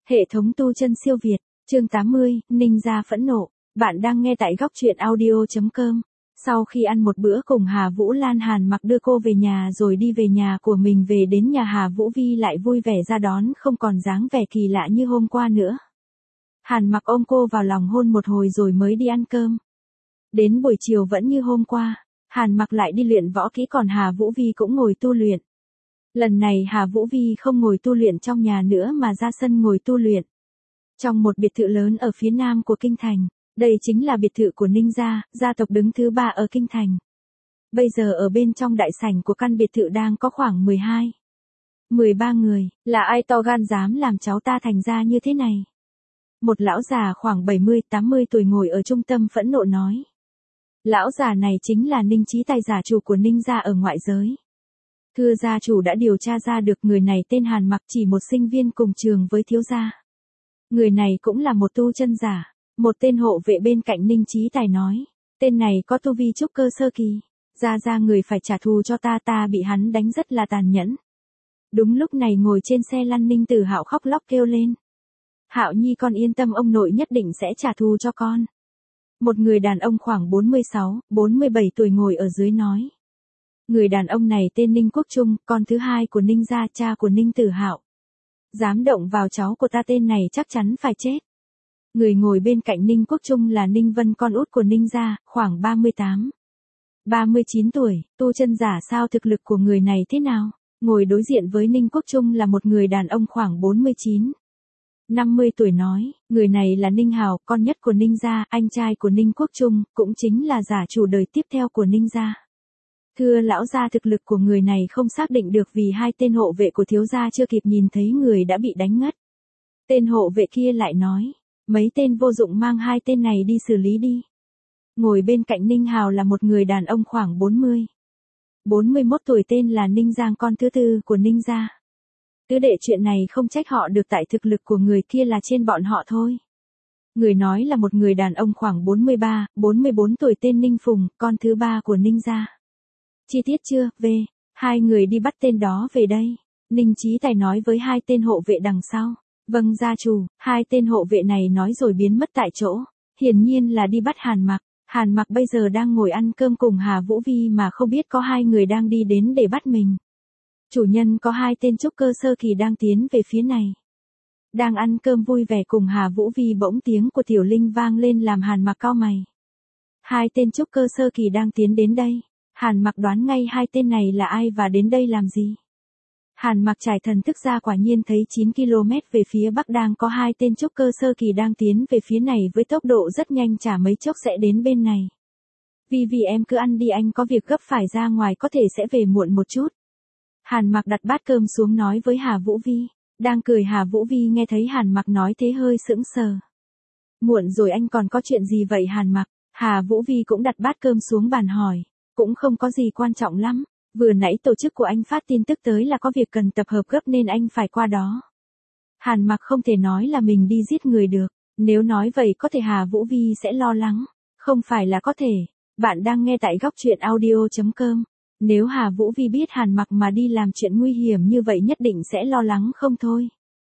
Hệ thống tu chân siêu Việt, chương 80, Ninh gia phẫn nộ. Bạn đang nghe tại góc truyện audio.com. Sau khi ăn một bữa cùng Hà Vũ Lan, Hàn Mặc đưa cô về nhà rồi đi về nhà của mình. Về đến nhà, Hà Vũ Vi lại vui vẻ ra đón, không còn dáng vẻ kỳ lạ như hôm qua nữa. Hàn Mặc ôm cô vào lòng hôn một hồi rồi mới đi ăn cơm. Đến buổi chiều vẫn như hôm qua, Hàn Mặc lại đi luyện võ kỹ, còn Hà Vũ Vi cũng ngồi tu luyện. Lần này Hà Vũ Vi không ngồi tu luyện trong nhà nữa mà ra sân ngồi tu luyện. Trong một biệt thự lớn ở phía nam của kinh thành, đây chính là biệt thự của Ninh gia, gia tộc đứng thứ 3 ở kinh thành. Bây giờ ở bên trong đại sảnh của căn biệt thự đang có khoảng 13 người, là ai to gan dám làm cháu ta thành ra như thế này? Một lão già khoảng 70-80 tuổi ngồi ở trung tâm phẫn nộ nói. Lão già này chính là Ninh Chí Tài, giả chủ của Ninh gia ở ngoại giới. Thưa gia chủ, đã điều tra ra được người này tên Hàn Mặc, chỉ một sinh viên cùng trường với thiếu gia. Người này cũng là một tu chân giả. Một tên hộ vệ bên cạnh Ninh Chí Tài nói. Tên này có tu vi trúc cơ sơ kỳ. Gia người phải trả thù cho ta bị hắn đánh rất là tàn nhẫn. Đúng lúc này ngồi trên xe lăn Ninh Tử Hạo khóc lóc kêu lên. Hạo Nhi, con yên tâm, ông nội nhất định sẽ trả thù cho con. Một người đàn ông khoảng 46-47 tuổi ngồi ở dưới nói. Người đàn ông này tên Ninh Quốc Trung, con thứ hai của Ninh gia, cha của Ninh Tử Hạo. Dám động vào cháu của ta, tên này chắc chắn phải chết. Người ngồi bên cạnh Ninh Quốc Trung là Ninh Vân, con út của Ninh gia, khoảng 38-39 tuổi, tu chân giả sao, thực lực của người này thế nào? Ngồi đối diện với Ninh Quốc Trung là một người đàn ông khoảng 49-50 tuổi nói, người này là Ninh Hào, con nhất của Ninh gia, anh trai của Ninh Quốc Trung, cũng chính là giả chủ đời tiếp theo của Ninh gia. Thưa lão gia, thực lực của người này không xác định được vì hai tên hộ vệ của thiếu gia chưa kịp nhìn thấy người đã bị đánh ngất. Tên hộ vệ kia lại nói, mấy tên vô dụng, mang hai tên này đi xử lý đi. Ngồi bên cạnh Ninh Hào là một người đàn ông khoảng 40-41 tuổi, tên là Ninh Giang, con thứ tư của Ninh gia. Tứ đệ, chuyện này không trách họ được, tại thực lực của người kia là trên bọn họ thôi. Người nói là một người đàn ông khoảng 43-44 tuổi, tên Ninh Phùng, con thứ ba của Ninh gia. Chi tiết chưa, về, hai người đi bắt tên đó về đây. Ninh Chí Tài nói với hai tên hộ vệ đằng sau. Vâng gia chủ, hai tên hộ vệ này nói rồi biến mất tại chỗ. Hiển nhiên là đi bắt Hàn Mặc. Hàn Mặc bây giờ đang ngồi ăn cơm cùng Hà Vũ Vi mà không biết có hai người đang đi đến để bắt mình. Chủ nhân có hai tên trúc cơ sơ kỳ đang tiến về phía này. Đang ăn cơm vui vẻ cùng Hà Vũ Vi, bỗng tiếng của Tiểu Linh vang lên làm Hàn Mặc cau mày. Hai tên trúc cơ sơ kỳ đang tiến đến đây. Hàn Mặc đoán ngay hai tên này là ai và đến đây làm gì. Hàn Mặc trải thần thức ra, quả nhiên thấy 9 km về phía bắc đang có hai tên trúc cơ sơ kỳ đang tiến về phía này với tốc độ rất nhanh, chả mấy chốc sẽ đến bên này. Vi em cứ ăn đi, anh có việc gấp phải ra ngoài, có thể sẽ về muộn một chút. Hàn Mặc đặt bát cơm xuống nói với Hà Vũ Vi. Đang cười, Hà Vũ Vi nghe thấy Hàn Mặc nói thế hơi sững sờ. Muộn rồi, anh còn có chuyện gì vậy Hàn Mặc? Hà Vũ Vi cũng đặt bát cơm xuống bàn hỏi. Cũng không có gì quan trọng lắm. Vừa nãy tổ chức của anh phát tin tức tới là có việc cần tập hợp gấp nên anh phải qua đó. Hàn Mặc không thể nói là mình đi giết người được. Nếu nói vậy có thể Hà Vũ Vi sẽ lo lắng. Không phải là có thể. Bạn đang nghe tại góc truyện audio.com. Nếu Hà Vũ Vi biết Hàn Mặc mà đi làm chuyện nguy hiểm như vậy nhất định sẽ lo lắng không thôi.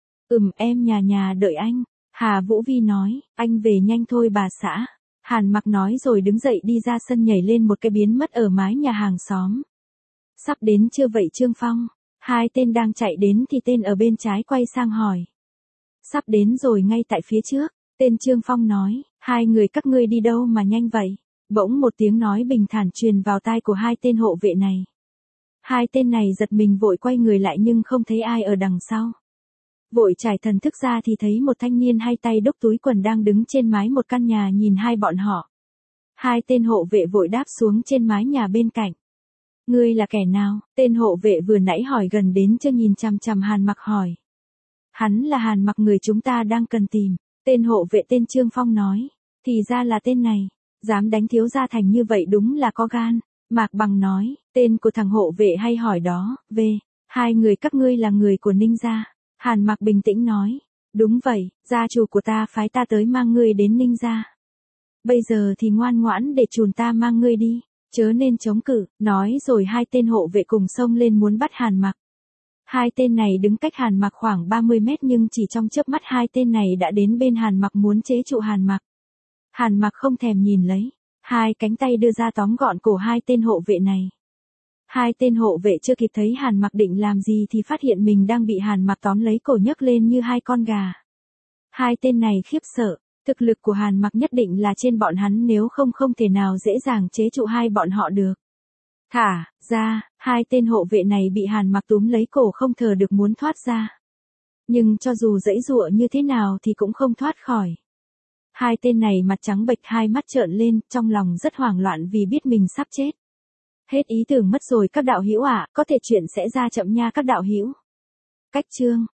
Em nhà đợi anh. Hà Vũ Vi nói, anh về nhanh thôi bà xã. Hàn Mặc nói rồi đứng dậy đi ra sân, nhảy lên một cái biến mất ở mái nhà hàng xóm. Sắp đến chưa vậy Trương Phong? Hai tên đang chạy đến thì tên ở bên trái quay sang hỏi. Sắp đến rồi, ngay tại phía trước. Tên Trương Phong nói, hai người các ngươi đi đâu mà nhanh vậy? Bỗng một tiếng nói bình thản truyền vào tai của hai tên hộ vệ này. Hai tên này giật mình vội quay người lại nhưng không thấy ai ở đằng sau. Vội trải thần thức ra thì thấy một thanh niên hai tay đốc túi quần đang đứng trên mái một căn nhà nhìn hai bọn họ. Hai tên hộ vệ vội đáp xuống trên mái nhà bên cạnh. Ngươi là kẻ nào? Tên hộ vệ vừa nãy hỏi gần đến chưa nhìn chằm chằm Hàn Mặc hỏi. Hắn là Hàn Mặc, người chúng ta đang cần tìm. Tên hộ vệ tên Trương Phong nói. Thì ra là tên này. Dám đánh thiếu gia thành như vậy đúng là có gan. Mạc Bằng nói. Tên của thằng hộ vệ hay hỏi đó. Hai người các ngươi là người của Ninh gia. Hàn Mặc bình tĩnh nói. Đúng vậy, gia chủ của ta phái ta tới mang ngươi đến Ninh gia. Bây giờ thì ngoan ngoãn để chùn ta mang ngươi đi. Chớ nên chống cự, nói rồi hai tên hộ vệ cùng xông lên muốn bắt Hàn Mặc. Hai tên này đứng cách Hàn Mặc khoảng 30 mét nhưng chỉ trong chớp mắt hai tên này đã đến bên Hàn Mặc muốn chế trụ Hàn Mặc. Hàn Mặc không thèm nhìn lấy, hai cánh tay đưa ra tóm gọn cổ hai tên hộ vệ này. Hai tên hộ vệ chưa kịp thấy Hàn Mặc định làm gì thì phát hiện mình đang bị Hàn Mặc tóm lấy cổ nhấc lên như hai con gà. Hai tên này khiếp sợ, thực lực của Hàn Mặc nhất định là trên bọn hắn nếu không thể nào dễ dàng chế trụ hai bọn họ được. Thả ra, hai tên hộ vệ này bị Hàn Mặc túm lấy cổ không thở được muốn thoát ra. Nhưng cho dù giãy giụa như thế nào thì cũng không thoát khỏi. Hai tên này mặt trắng bệch hai mắt trợn lên, trong lòng rất hoảng loạn vì biết mình sắp chết. Hết ý tưởng mất rồi các đạo hữu ạ, có thể chuyện sẽ ra chậm nha các đạo hữu. Cách chương